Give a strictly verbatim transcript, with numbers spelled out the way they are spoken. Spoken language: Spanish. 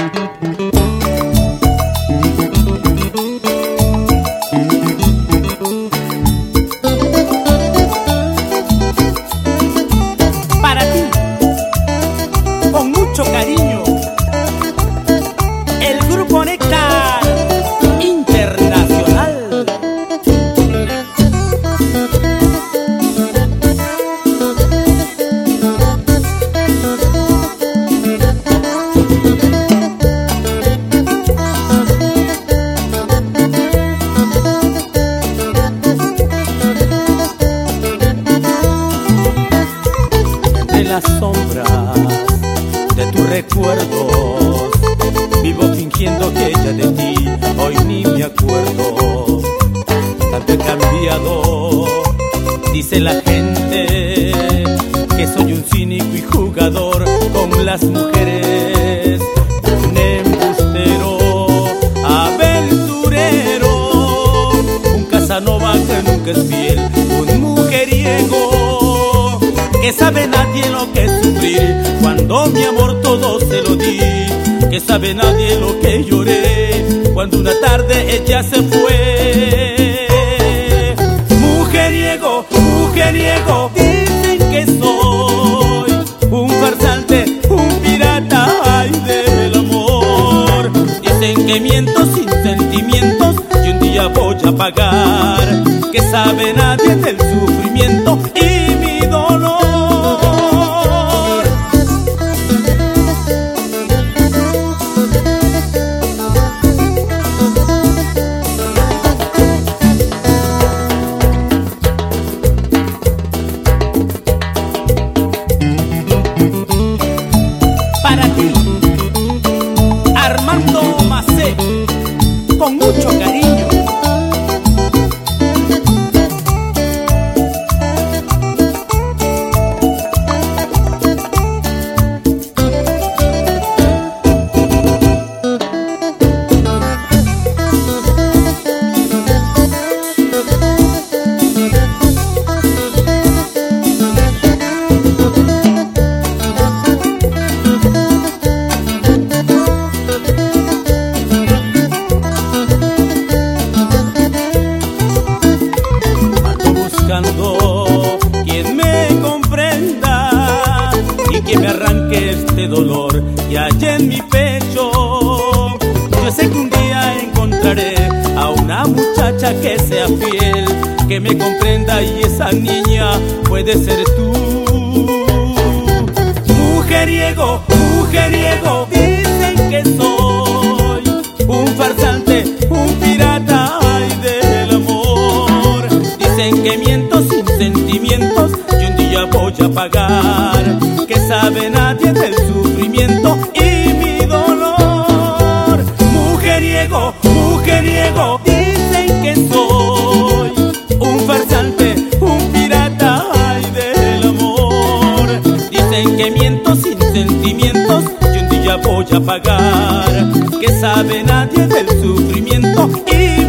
Para ti, con mucho cariño, el Grupo Néctar Internacional. De las sombras de tus recuerdos vivo fingiendo que ya de ti hoy ni me acuerdo. Tanto he cambiado, dice la gente, que soy un cínico y jugador con las mujeres. Un embustero, aventurero, un Casanova que nunca es fiel, un mujeriego que sabe nadie lo que es sufrir cuando mi amor todo se lo di, que sabe nadie lo que lloré cuando una tarde ella se fue. Mujeriego, mujeriego, dicen que soy un farsante, un pirata, ay, del amor. Dicen que miento sin sentimientos y un día voy a pagar, que sabe nadie del sufrimiento y mi dolor. Para ti, Armando Macé, con mucho cariño. Quien me comprenda y que me arranque este dolor y allá en mi pecho. Yo sé que un día encontraré a una muchacha que sea fiel, que me comprenda, y esa niña puede ser tú. Mujeriego, mujeriego, dicen que soy un farsante, un pirata, ay, del amor. Dicen que miento sin sentimientos y un día voy a pagar, que sabe nadie del sufrimiento y mi dolor. Mujeriego, mujeriego, dicen que soy un farsante, un pirata, ay, del amor. Dicen que miento sin sentimientos y un día voy a pagar, que sabe nadie del sufrimiento y